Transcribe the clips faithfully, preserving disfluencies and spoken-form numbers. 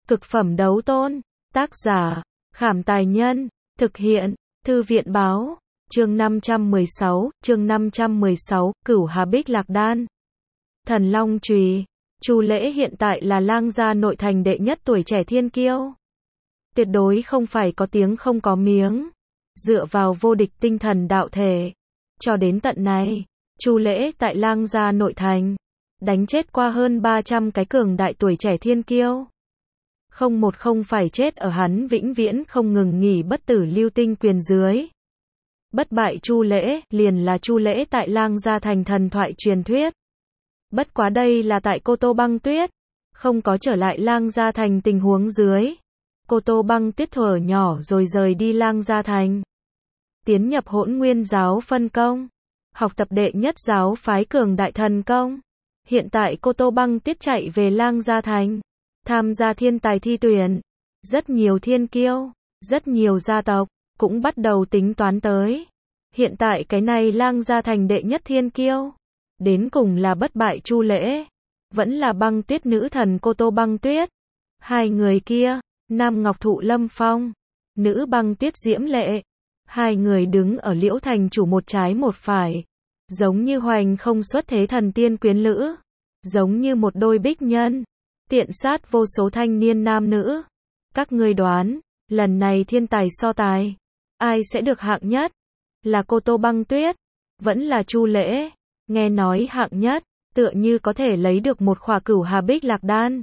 Cực phẩm đấu tôn. Tác giả, Khảm Tài Nhân. Thực hiện, Thư viện Báo. Chương năm trăm mười sáu, chương năm trăm mười sáu, Cửu Hà Bích Lạc Đan. Thần Long Chùy. Chu Lễ hiện tại là lang gia nội thành đệ nhất tuổi trẻ thiên kiêu. Tuyệt đối không phải có tiếng không có miếng. Dựa vào vô địch tinh thần đạo thể. Cho đến tận này, Chu Lễ tại lang gia nội thành đánh chết qua hơn ba trăm cái cường đại tuổi trẻ thiên kiêu. Không một không phải chết ở hắn vĩnh viễn không ngừng nghỉ bất tử lưu tinh quyền dưới. Bất bại Chu Lễ liền là Chu Lễ tại lang gia thành thần thoại truyền thuyết. Bất quá đây là tại Cô Tô Băng Tuyết, không có trở lại lang gia thành tình huống dưới. Cô Tô Băng Tuyết thuở nhỏ rồi rời đi lang gia thành. Tiến nhập Hỗn Nguyên giáo phân công, học tập đệ nhất giáo phái cường đại thần công. Hiện tại Cô Tô Băng Tuyết chạy về lang gia thành, tham gia thiên tài thi tuyển. Rất nhiều thiên kiêu, rất nhiều gia tộc, cũng bắt đầu tính toán tới. Hiện tại cái này lang gia thành đệ nhất thiên kiêu, đến cùng là bất bại Chu Lễ, vẫn là băng tuyết nữ thần Cô Tô Băng Tuyết. Hai người kia, nam ngọc thụ lâm phong, nữ băng tuyết diễm lệ. Hai người đứng ở liễu thành chủ một trái một phải, giống như hoành không xuất thế thần tiên quyến lữ, giống như một đôi bích nhân, tiện sát vô số thanh niên nam nữ. Các ngươi đoán, lần này thiên tài so tài, ai sẽ được hạng nhất? Là Cô Tô Băng Tuyết, vẫn là Chu Lễ? Nghe nói hạng nhất, tựa như có thể lấy được một khỏa Cửu Hà Bích Lạc Đan.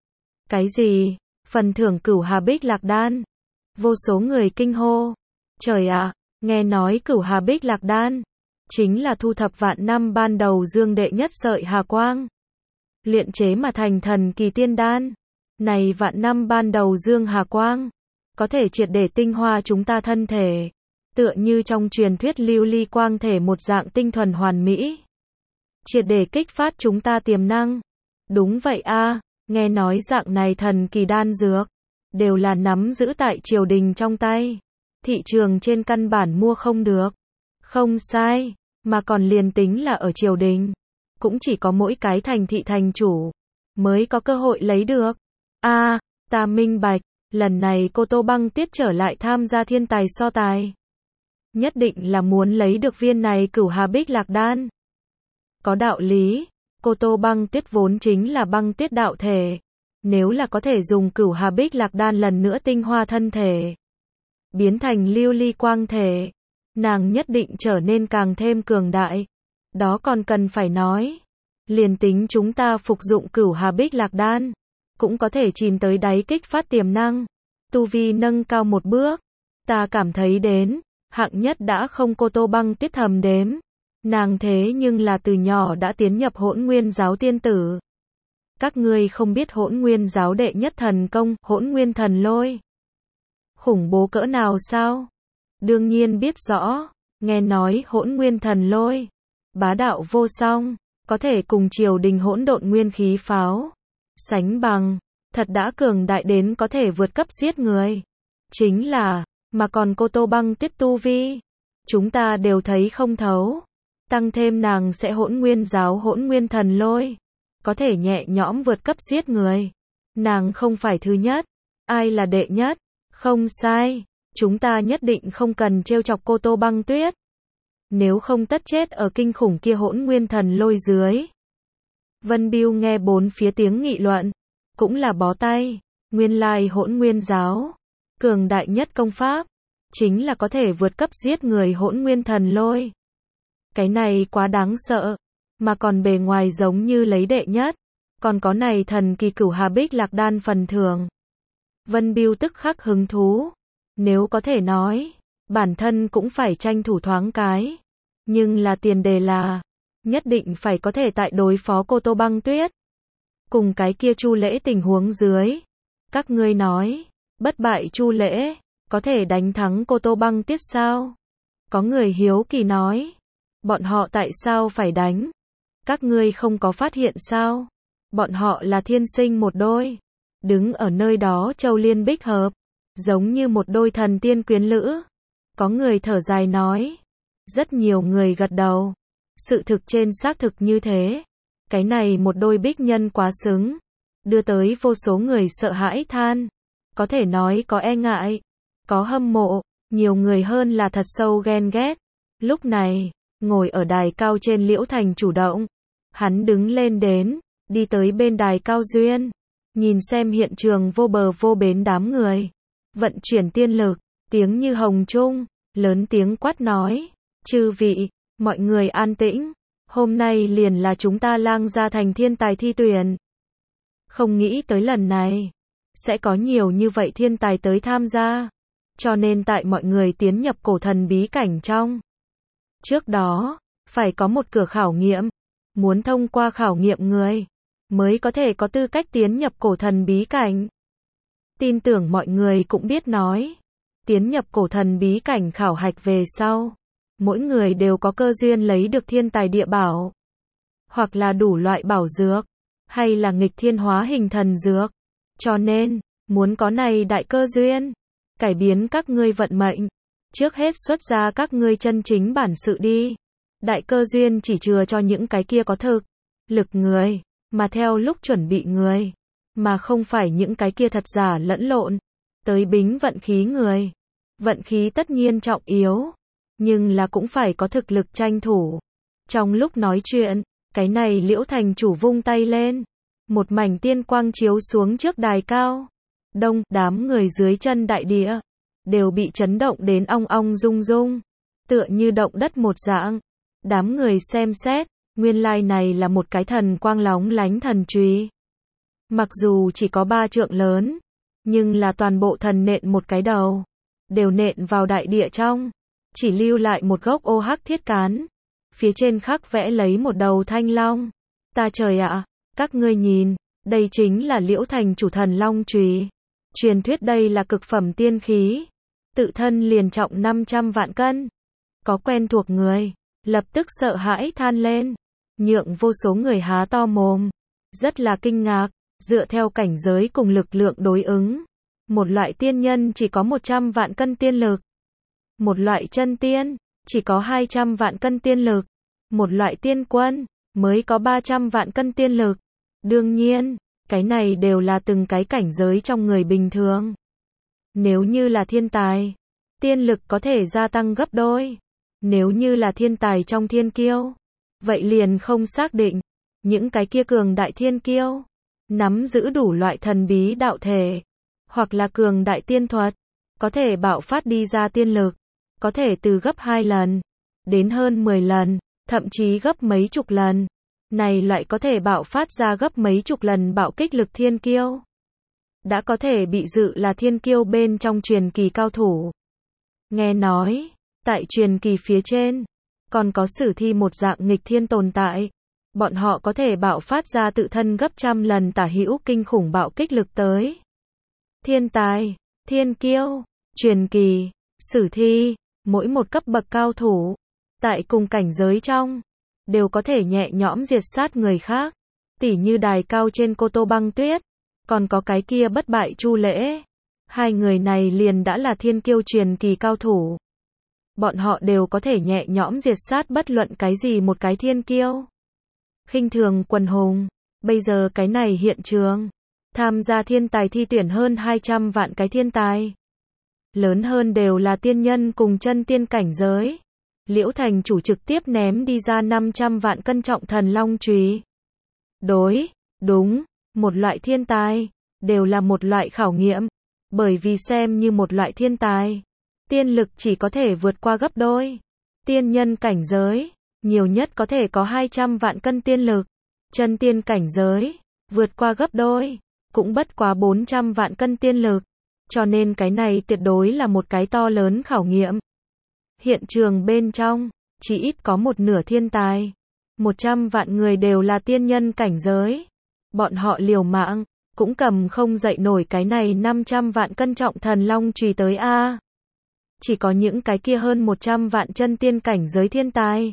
Cái gì? Phần thưởng Cửu Hà Bích Lạc Đan? Vô số người kinh hô. Trời ạ, nghe nói Cửu Hà Bích Lạc Đan chính là thu thập vạn năm ban đầu dương đệ nhất sợi hà quang, luyện chế mà thành thần kỳ tiên đan. Này vạn năm ban đầu dương hà quang, có thể triệt để tinh hoa chúng ta thân thể, tựa như trong truyền thuyết lưu ly quang thể một dạng tinh thuần hoàn mỹ, triệt để kích phát chúng ta tiềm năng. Đúng vậy a, nghe nói dạng này thần kỳ đan dược đều là nắm giữ tại triều đình trong tay, thị trường trên căn bản mua không được. Không sai, mà còn liền tính là ở triều đình, cũng chỉ có mỗi cái thành thị thành chủ mới có cơ hội lấy được. A, à, ta minh bạch, lần này Cô Tô Băng Tuyết trở lại tham gia thiên tài so tài, nhất định là muốn lấy được viên này Cửu Hà Bích Lạc Đan. Có đạo lý, Cô Tô Băng Tuyết vốn chính là băng tuyết đạo thể, nếu là có thể dùng Cửu Hà Bích Lạc Đan lần nữa tinh hoa thân thể, biến thành lưu ly quang thể, nàng nhất định trở nên càng thêm cường đại. Đó còn cần phải nói, liền tính chúng ta phục dụng Cửu Hà Bích Lạc Đan, cũng có thể chìm tới đáy kích phát tiềm năng, tu vi nâng cao một bước. Ta cảm thấy đến, hạng nhất đã không Cô Tô Băng Tuyết thầm đếm. Nàng thế nhưng là từ nhỏ đã tiến nhập Hỗn Nguyên giáo tiên tử. Các ngươi không biết Hỗn Nguyên giáo đệ nhất thần công, Hỗn Nguyên thần lôi, khủng bố cỡ nào sao? Đương nhiên biết rõ, nghe nói Hỗn Nguyên thần lôi, bá đạo vô song, có thể cùng triều đình hỗn độn nguyên khí pháo sánh bằng, thật đã cường đại đến có thể vượt cấp giết người. Chính là, mà còn Cô Tô Băng Tuyết tu vi, chúng ta đều thấy không thấu. Tăng thêm nàng sẽ Hỗn Nguyên giáo Hỗn Nguyên thần lôi, có thể nhẹ nhõm vượt cấp giết người. Nàng không phải thứ nhất, ai là đệ nhất? Không sai, chúng ta nhất định không cần trêu chọc Cô Tô Băng Tuyết, nếu không tất chết ở kinh khủng kia Hỗn Nguyên thần lôi dưới. Vân Bưu nghe bốn phía tiếng nghị luận, cũng là bó tay. Nguyên lai Hỗn Nguyên giáo, cường đại nhất công pháp, chính là có thể vượt cấp giết người Hỗn Nguyên thần lôi. Cái này quá đáng sợ, mà còn bề ngoài giống như lấy đệ nhất, còn có này thần kỳ Cửu Hà Bích Lạc Đan phần thưởng. Vân Bưu tức khắc hứng thú, nếu có thể nói, bản thân cũng phải tranh thủ thoáng cái, nhưng là tiền đề là, nhất định phải có thể tại đối phó Cô Tô Băng Tuyết, cùng cái kia Chu Lễ tình huống dưới. Các ngươi nói, bất bại Chu Lễ, có thể đánh thắng Cô Tô Băng Tuyết sao? Có người hiếu kỳ nói, bọn họ tại sao phải đánh? Các ngươi không có phát hiện sao? Bọn họ là thiên sinh một đôi, đứng ở nơi đó châu liên bích hợp, giống như một đôi thần tiên quyến lữ. Có người thở dài nói, rất nhiều người gật đầu. Sự thực trên xác thực như thế, cái này một đôi bích nhân quá xứng. đưa tới vô số người sợ hãi than. Có thể nói có e ngại, có hâm mộ, nhiều người hơn là thật sâu ghen ghét. Lúc này, ngồi ở đài cao trên Liễu Thành chủ động. Hắn đứng lên đến, đi tới bên đài cao duyên. Nhìn xem hiện trường vô bờ vô bến đám người. Vận chuyển tiên lực, tiếng như hồng trung, lớn tiếng quát nói. Chư vị, mọi người an tĩnh. Hôm nay liền là chúng ta Lang Gia Thành thiên tài thi tuyển. Không nghĩ tới lần này, sẽ có nhiều như vậy thiên tài tới tham gia. Cho nên tại mọi người tiến nhập cổ thần bí cảnh trong. Trước đó, phải có một cửa khảo nghiệm. Muốn thông qua khảo nghiệm người, mới có thể có tư cách tiến nhập cổ thần bí cảnh. Tin tưởng mọi người cũng biết nói. Tiến nhập cổ thần bí cảnh khảo hạch về sau. Mỗi người đều có cơ duyên lấy được thiên tài địa bảo. Hoặc là đủ loại bảo dược. Hay là nghịch thiên hóa hình thần dược. Cho nên, muốn có này đại cơ duyên. Cải biến các ngươi vận mệnh. Trước hết xuất ra các ngươi chân chính bản sự đi. Đại cơ duyên chỉ chừa cho những cái kia có thực. Lực người. Mà theo lúc chuẩn bị người. Mà không phải những cái kia thật giả lẫn lộn. Tới bính vận khí người. Vận khí tất nhiên trọng yếu. Nhưng là cũng phải có thực lực tranh thủ. Trong lúc nói chuyện, cái này Liễu Thành chủ vung tay lên. Một mảnh tiên quang chiếu xuống trước đài cao. Đông, đám người dưới chân đại địa. Đều bị chấn động đến ong ong rung rung. Tựa như động đất một dạng. Đám người xem xét, nguyên lai này là một cái thần quang lóng lánh thần chùy. Mặc dù chỉ có ba trượng lớn, nhưng là toàn bộ thần nện một cái đầu. Đều nện vào đại địa trong. Chỉ lưu lại một gốc ô hắc thiết cán. Phía trên khắc vẽ lấy một đầu thanh long. Ta trời ạ, các ngươi nhìn, đây chính là Liễu Thành chủ thần long chùy. Truyền thuyết đây là cực phẩm tiên khí. Tự thân liền trọng năm trăm vạn cân. Có quen thuộc người, lập tức sợ hãi than lên. Nhượng vô số người há to mồm. Rất là kinh ngạc, dựa theo cảnh giới cùng lực lượng đối ứng. Một loại tiên nhân chỉ có một trăm vạn cân tiên lực. Một loại chân tiên, chỉ có hai trăm vạn cân tiên lực. Một loại tiên quân, mới có ba trăm vạn cân tiên lực. Đương nhiên, cái này đều là từng cái cảnh giới trong người bình thường. Nếu như là thiên tài, tiên lực có thể gia tăng gấp đôi. Nếu như là thiên tài trong thiên kiêu, vậy liền không xác định. Những cái kia cường đại thiên kiêu, nắm giữ đủ loại thần bí đạo thể, hoặc là cường đại tiên thuật, có thể bạo phát đi ra tiên lực, có thể từ gấp hai lần, đến hơn mười lần, thậm chí gấp mấy chục lần. Này loại có thể bạo phát ra gấp mấy chục lần bạo kích lực thiên kiêu. Đã có thể bị dự là thiên kiêu bên trong truyền kỳ cao thủ. Nghe nói, tại truyền kỳ phía trên, còn có sử thi một dạng nghịch thiên tồn tại. Bọn họ có thể bạo phát ra tự thân gấp trăm lần tả hữu kinh khủng bạo kích lực tới. Thiên tài, thiên kiêu, truyền kỳ, sử thi, mỗi một cấp bậc cao thủ, tại cùng cảnh giới trong, đều có thể nhẹ nhõm diệt sát người khác. Tỉ như đài cao trên Cô Tô Băng Tuyết, còn có cái kia bất bại Chu Lễ. Hai người này liền đã là thiên kiêu truyền kỳ cao thủ. Bọn họ đều có thể nhẹ nhõm diệt sát bất luận cái gì một cái thiên kiêu. Khinh thường quần hùng, bây giờ cái này hiện trường, tham gia thiên tài thi tuyển hơn hai trăm vạn cái thiên tài. Lớn hơn đều là tiên nhân cùng chân tiên cảnh giới. Liễu Thành chủ trực tiếp ném đi ra năm trăm vạn cân trọng thần long chùy. Đối, đúng, một loại thiên tài, đều là một loại khảo nghiệm. Bởi vì xem như một loại thiên tài, tiên lực chỉ có thể vượt qua gấp đôi. Tiên nhân cảnh giới, nhiều nhất có thể có hai trăm vạn cân tiên lực. Chân tiên cảnh giới, vượt qua gấp đôi, cũng bất quá bốn trăm vạn cân tiên lực. Cho nên cái này tuyệt đối là một cái to lớn khảo nghiệm. Hiện trường bên trong, chỉ ít có một nửa thiên tài. một trăm vạn người đều là tiên nhân cảnh giới. Bọn họ liều mạng, cũng cầm không dậy nổi cái này năm trăm vạn cân trọng thần long chùy tới a. Chỉ có những cái kia hơn một trăm vạn chân tiên cảnh giới thiên tài.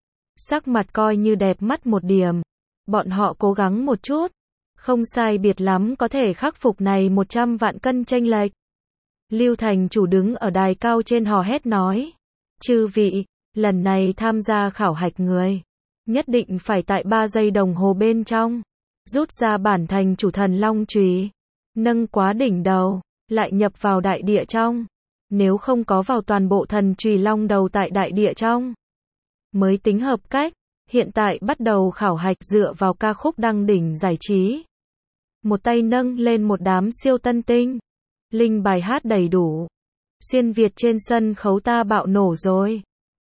Sắc mặt coi như đẹp mắt một điểm. Bọn họ cố gắng một chút, không sai biệt lắm có thể khắc phục này một trăm vạn cân chênh lệch. Lưu Thành chủ đứng ở đài cao trên hò hét nói. Chư vị, lần này tham gia khảo hạch người, nhất định phải tại ba giây đồng hồ bên trong, Rút ra bản thành chủ thần long chùy, nâng quá đỉnh đầu, lại nhập vào đại địa trong. Nếu không có vào toàn bộ thần chùy long đầu tại đại địa trong, mới tính hợp cách. Hiện tại bắt đầu khảo hạch dựa vào ca khúc đăng đỉnh giải trí. Một tay nâng lên một đám siêu tân tinh. Linh bài hát đầy đủ. Xuyên Việt trên sân khấu ta bạo nổ rồi.